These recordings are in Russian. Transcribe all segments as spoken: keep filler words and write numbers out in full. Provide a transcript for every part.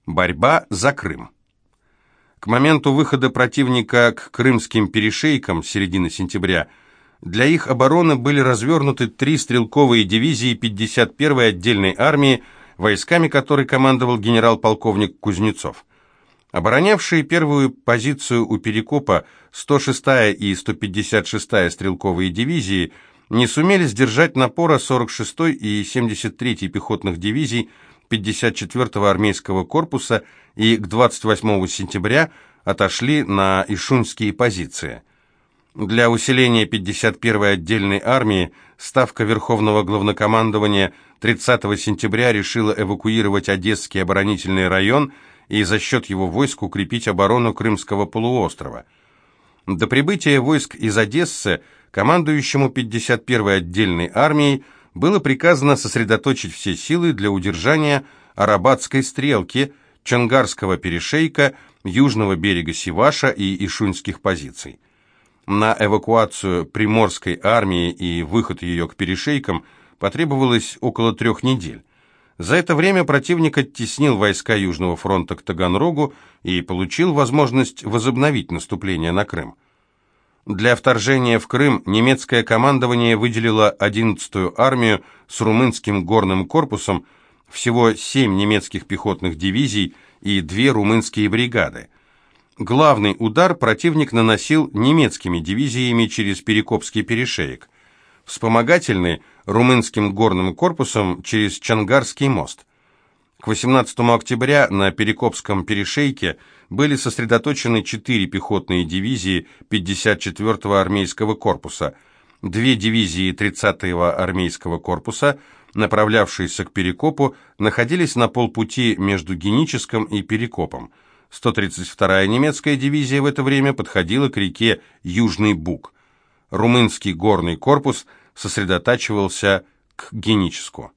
Борьба за Крым. К моменту выхода противника к крымским перешейкам середины сентября для их обороны были развернуты три стрелковые дивизии пятьдесят первой отдельной армии, войсками которой командовал генерал-полковник Кузнецов. Оборонявшие первую позицию у Перекопа сто шестая и сто пятьдесят шестая стрелковые дивизии не сумели сдержать напора сорок шестой и семьдесят третьей пехотных дивизий пятьдесят четвёртого армейского корпуса и к двадцать восьмому сентября отошли на ишунские позиции. Для усиления пятьдесят первой отдельной армии Ставка Верховного Главнокомандования тридцатого сентября решила эвакуировать Одесский оборонительный район и за счет его войск укрепить оборону Крымского полуострова. До прибытия войск из Одессы командующему пятьдесят первой отдельной армией было приказано сосредоточить все силы для удержания Арабатской стрелки, Чонгарского перешейка, южного берега Сиваша и ишунских позиций. На эвакуацию Приморской армии и выход ее к перешейкам потребовалось около трех недель. За это время противник оттеснил войска Южного фронта к Таганрогу и получил возможность возобновить наступление на Крым. Для вторжения в Крым немецкое командование выделило одиннадцатую армию с румынским горным корпусом, всего семь немецких пехотных дивизий и две румынские бригады. Главный удар противник наносил немецкими дивизиями через Перекопский перешеек, вспомогательный румынским горным корпусом через Чонгарский мост. К восемнадцатому октября на Перекопском перешейке были сосредоточены четыре пехотные дивизии пятьдесят четвёртого армейского корпуса, две дивизии тридцатого армейского корпуса, направлявшиеся к Перекопу, находились на полпути между Геническом и Перекопом. сто тридцать вторая немецкая дивизия в это время подходила к реке Южный Буг. Румынский горный корпус сосредотачивался к Геническу.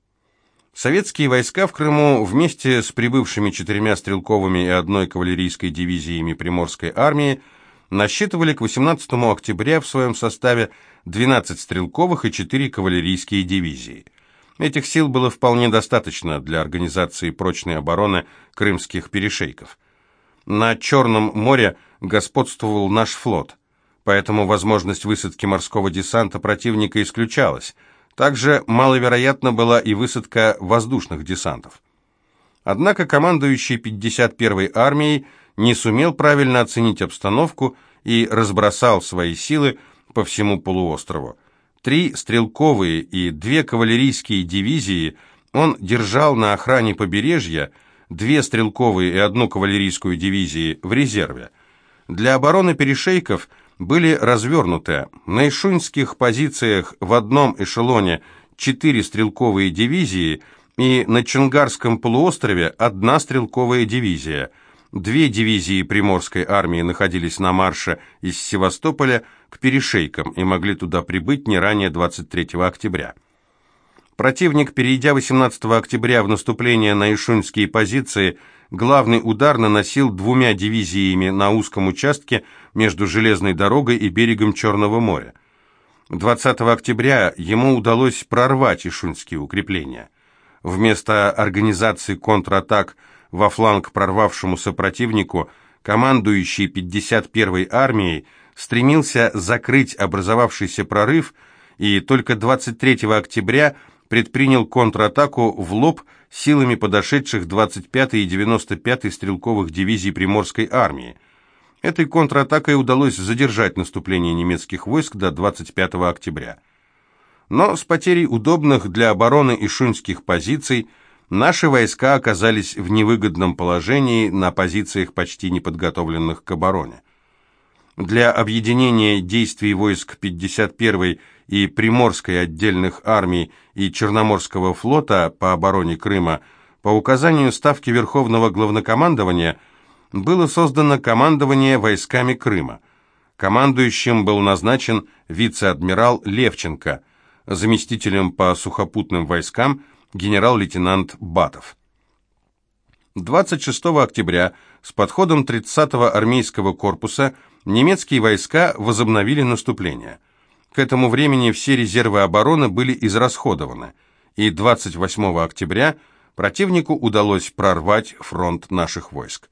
Советские войска в Крыму вместе с прибывшими четырьмя стрелковыми и одной кавалерийской дивизиями Приморской армии насчитывали к восемнадцатому октября в своем составе двенадцать стрелковых и четыре кавалерийские дивизии. Этих сил было вполне достаточно для организации прочной обороны крымских перешейков. На Черном море господствовал наш флот, поэтому возможность высадки морского десанта противника исключалась. Также маловероятна была и высадка воздушных десантов. Однако командующий пятьдесят первой армией не сумел правильно оценить обстановку и разбросал свои силы по всему полуострову. Три стрелковые и две кавалерийские дивизии он держал на охране побережья, две стрелковые и одну кавалерийскую дивизии в резерве. Для обороны перешейков были развернуты на ишунских позициях в одном эшелоне четыре стрелковые дивизии и на Чонгарском полуострове одна стрелковая дивизия. Две дивизии Приморской армии находились на марше из Севастополя к перешейкам и могли туда прибыть не ранее двадцать третьего октября. Противник, перейдя восемнадцатого октября в наступление на ишунские позиции, главный удар наносил двумя дивизиями на узком участке между железной дорогой и берегом Черного моря. двадцатого октября ему удалось прорвать ишунские укрепления. Вместо организации контратак во фланг прорвавшемуся противнику, командующий пятьдесят первой армией стремился закрыть образовавшийся прорыв и только двадцать третьего октября предпринял контратаку в лоб силами подошедших двадцать пятой и девяносто пятой стрелковых дивизий Приморской армии. Этой контратакой удалось задержать наступление немецких войск до двадцать пятого октября. Но с потерей удобных для обороны ишунских позиций наши войска оказались в невыгодном положении на позициях, почти неподготовленных к обороне. Для объединения действий войск пятьдесят первой и Приморской отдельных армий и Черноморского флота по обороне Крыма по указанию Ставки Верховного Главнокомандования было создано командование войсками Крыма. Командующим был назначен вице-адмирал Левченко, заместителем по сухопутным войскам генерал-лейтенант Батов. двадцать шестого октября с подходом тридцатого армейского корпуса немецкие войска возобновили наступление. К этому времени все резервы обороны были израсходованы, и двадцать восьмого октября противнику удалось прорвать фронт наших войск.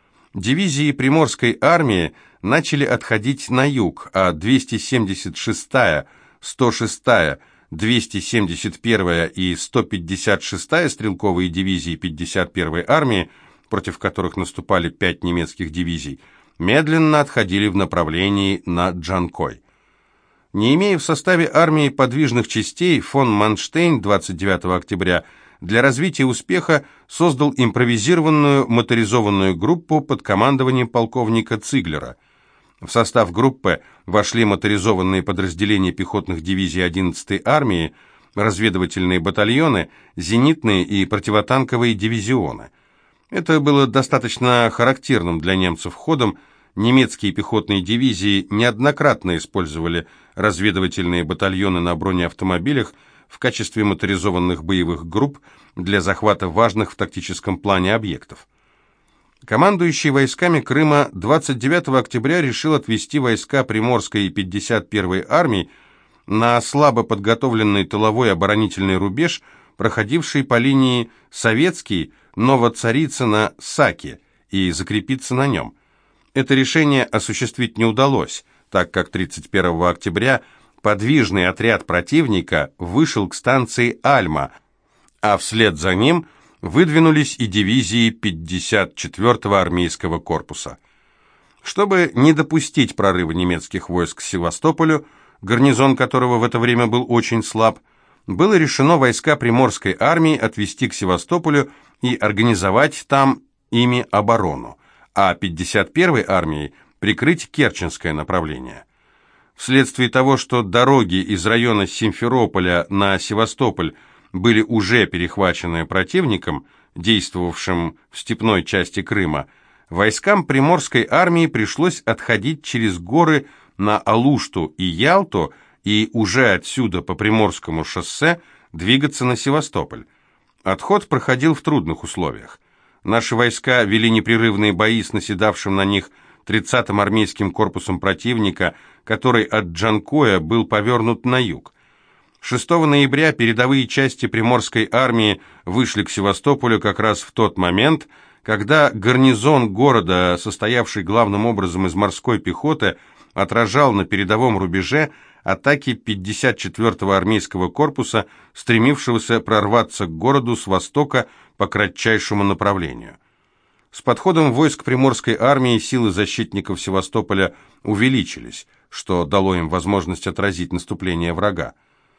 Дивизии Приморской армии начали отходить на юг, а двести семьдесят шестая, сто шестая, двести семьдесят первая и сто пятьдесят шестая стрелковые дивизии пятьдесят первой армии, против которых наступали пять немецких дивизий, медленно отходили в направлении на Джанкой. Не имея в составе армии подвижных частей, фон Манштейн двадцать девятого октября для развития успеха создал импровизированную моторизованную группу под командованием полковника Циглера. В состав группы вошли моторизованные подразделения пехотных дивизий одиннадцатой армии, разведывательные батальоны, зенитные и противотанковые дивизионы. Это было достаточно характерным для немцев ходом. Немецкие пехотные дивизии неоднократно использовали разведывательные батальоны на бронеавтомобилях в качестве моторизованных боевых групп для захвата важных в тактическом плане объектов. Командующий войсками Крыма двадцать девятого октября решил отвести войска Приморской и пятьдесят первой армии на слабо подготовленный тыловой оборонительный рубеж, проходивший по линии Советский, Новоцарицыно-Саки, и закрепиться на нем. Это решение осуществить не удалось, так как тридцать первого октября подвижный отряд противника вышел к станции Альма, а вслед за ним выдвинулись и дивизии пятьдесят четвёртого армейского корпуса. Чтобы не допустить прорыва немецких войск к Севастополю, гарнизон которого в это время был очень слаб, было решено войска Приморской армии отвести к Севастополю и организовать там ими оборону, а пятьдесят первой армией прикрыть Керченское направление. Вследствие того, что дороги из района Симферополя на Севастополь были уже перехвачены противником, действовавшим в степной части Крыма, войскам Приморской армии пришлось отходить через горы на Алушту и Ялту и уже отсюда по Приморскому шоссе двигаться на Севастополь. Отход проходил в трудных условиях. Наши войска вели непрерывные бои с наседавшим на них тридцатым армейским корпусом противника, который от Джанкоя был повернут на юг. шестого ноября передовые части Приморской армии вышли к Севастополю как раз в тот момент, когда гарнизон города, состоявший главным образом из морской пехоты, отражал на передовом рубеже атаки пятьдесят четвёртого армейского корпуса, стремившегося прорваться к городу с востока по кратчайшему направлению. С подходом войск Приморской армии силы защитников Севастополя увеличились, что дало им возможность отразить наступление врага.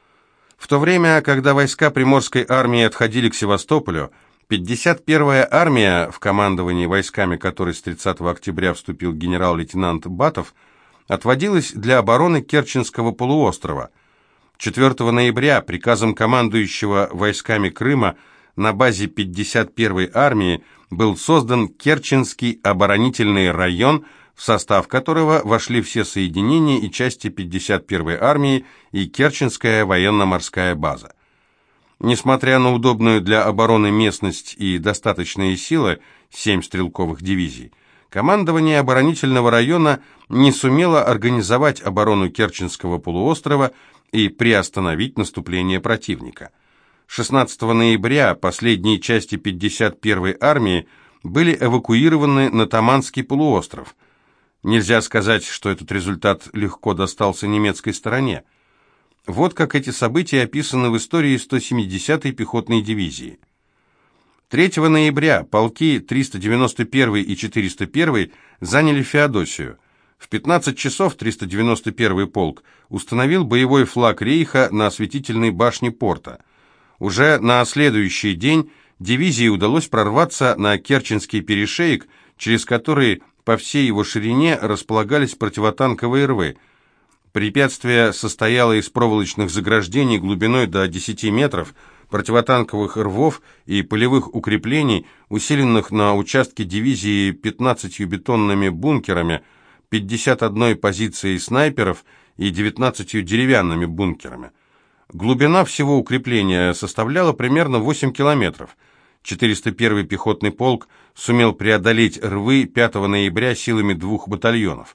В то время, когда войска Приморской армии отходили к Севастополю, пятьдесят первая армия, в командовании войсками которой с тридцатого октября вступил генерал-лейтенант Батов, отводилась для обороны Керченского полуострова. четвёртого ноября приказом командующего войсками Крыма на базе пятьдесят первой армии был создан Керченский оборонительный район, в состав которого вошли все соединения и части пятьдесят первой армии и Керченская военно-морская база. Несмотря на удобную для обороны местность и достаточные силы, семь стрелковых дивизий, командование оборонительного района не сумело организовать оборону Керченского полуострова и приостановить наступление противника. шестнадцатого ноября последние части пятьдесят первой армии были эвакуированы на Таманский полуостров. Нельзя сказать, что этот результат легко достался немецкой стороне. Вот как эти события описаны в истории сто семидесятой пехотной дивизии. третьего ноября полки триста девяносто первый и четыреста первый заняли Феодосию. В пятнадцать часов триста девяносто первый полк установил боевой флаг Рейха на осветительной башне порта. Уже на следующий день дивизии удалось прорваться на Керченский перешеек, через который по всей его ширине располагались противотанковые рвы. Препятствие состояло из проволочных заграждений глубиной до десяти метров, противотанковых рвов и полевых укреплений, усиленных на участке дивизии пятнадцатью бетонными бункерами, пятьдесят одной позицией снайперов и девятнадцатью деревянными бункерами. Глубина всего укрепления составляла примерно восемь километров. четыреста первый пехотный полк сумел преодолеть рвы пятого ноября силами двух батальонов.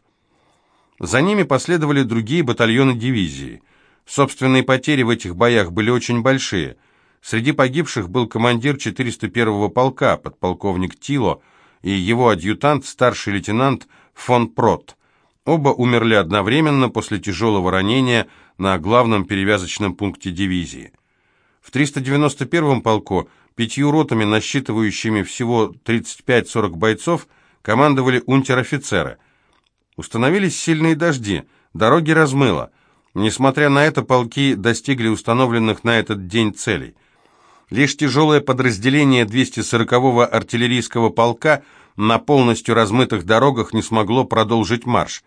За ними последовали другие батальоны дивизии. Собственные потери в этих боях были очень большие. Среди погибших был командир четыреста первого полка, подполковник Тило, и его адъютант, старший лейтенант фон Прот. Оба умерли одновременно после тяжелого ранения на главном перевязочном пункте дивизии. В триста девяносто первом полку, пятью ротами, насчитывающими всего тридцать пять-сорок бойцов, командовали унтер-офицеры. Установились сильные дожди, дороги размыло. Несмотря на это, полки достигли установленных на этот день целей. Лишь тяжелое подразделение двухсот сорокового артиллерийского полка на полностью размытых дорогах не смогло продолжить марш.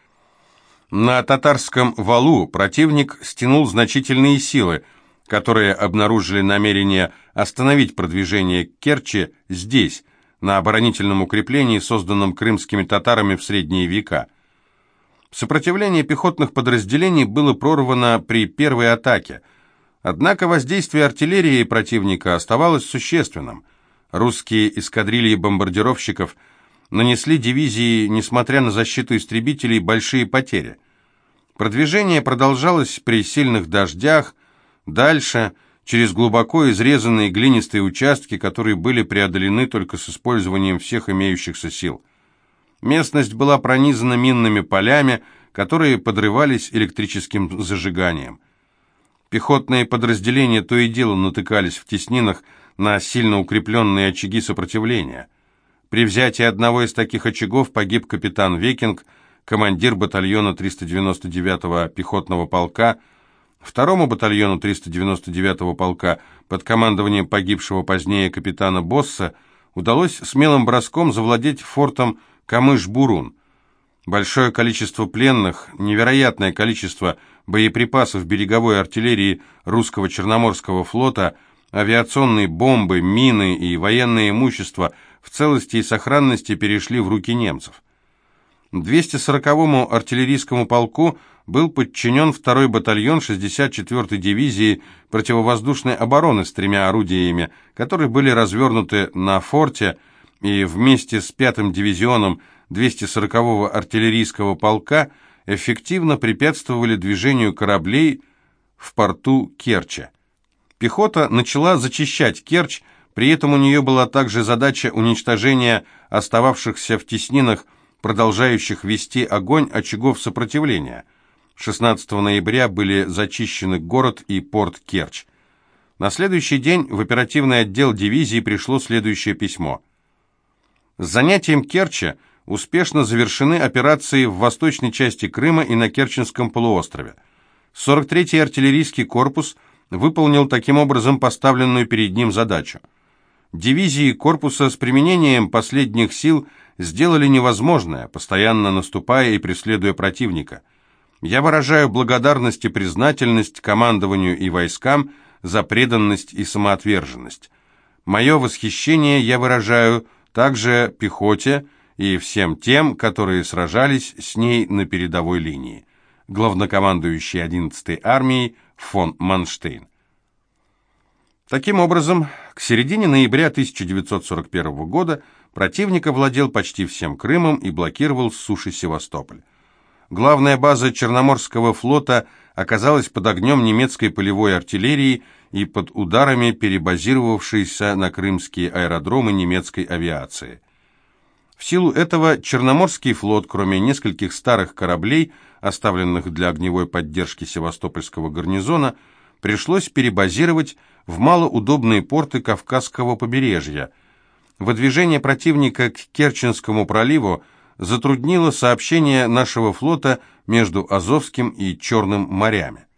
На Татарском валу противник стянул значительные силы, которые обнаружили намерение остановить продвижение к Керчи здесь, на оборонительном укреплении, созданном крымскими татарами в средние века. Сопротивление пехотных подразделений было прорвано при первой атаке. Однако воздействие артиллерии противника оставалось существенным. Русские эскадрильи бомбардировщиков нанесли дивизии, несмотря на защиту истребителей, большие потери. Продвижение продолжалось при сильных дождях, дальше, через глубоко изрезанные глинистые участки, которые были преодолены только с использованием всех имеющихся сил. Местность была пронизана минными полями, которые подрывались электрическим зажиганием. Пехотные подразделения то и дело натыкались в теснинах на сильно укрепленные очаги сопротивления. При взятии одного из таких очагов погиб капитан Векинг, командир батальона триста девяносто девятого пехотного полка. Второму батальону триста девяносто девятого полка под командованием погибшего позднее капитана Босса удалось смелым броском завладеть фортом Камыш-Бурун. Большое количество пленных, невероятное количество боеприпасов береговой артиллерии русского Черноморского флота, авиационные бомбы, мины и военное имущество в целости и сохранности перешли в руки немцев. двухсот сороковому артиллерийскому полку был подчинен второй батальон шестьдесят четвёртой дивизии противовоздушной обороны с тремя орудиями, которые были развернуты на форте и вместе с пятым дивизионом двухсот сорокового артиллерийского полка эффективно препятствовали движению кораблей в порту Керчи. Пехота начала зачищать Керчь, при этом у нее была также задача уничтожения остававшихся в теснинах, продолжающих вести огонь очагов сопротивления. шестнадцатого ноября были зачищены город и порт Керчь. На следующий день в оперативный отдел дивизии пришло следующее письмо. С занятием Керчи успешно завершены операции в восточной части Крыма и на Керченском полуострове. сорок третий артиллерийский корпус выполнил таким образом поставленную перед ним задачу. Дивизии корпуса с применением последних сил сделали невозможное, постоянно наступая и преследуя противника. Я выражаю благодарность и признательность командованию и войскам за преданность и самоотверженность. Мое восхищение я выражаю также пехоте и всем тем, которые сражались с ней на передовой линии. Главнокомандующий одиннадцатой армией фон Манштейн. Таким образом, к середине ноября тысяча девятьсот сорок первого года противник овладел почти всем Крымом и блокировал с суши Севастополь. Главная база Черноморского флота оказалась под огнем немецкой полевой артиллерии и под ударами перебазировавшейся на крымские аэродромы немецкой авиации. В силу этого Черноморский флот, кроме нескольких старых кораблей, оставленных для огневой поддержки Севастопольского гарнизона, пришлось перебазировать в малоудобные порты Кавказского побережья. Выдвижение противника к Керченскому проливу затруднило сообщение нашего флота между Азовским и Черным морями.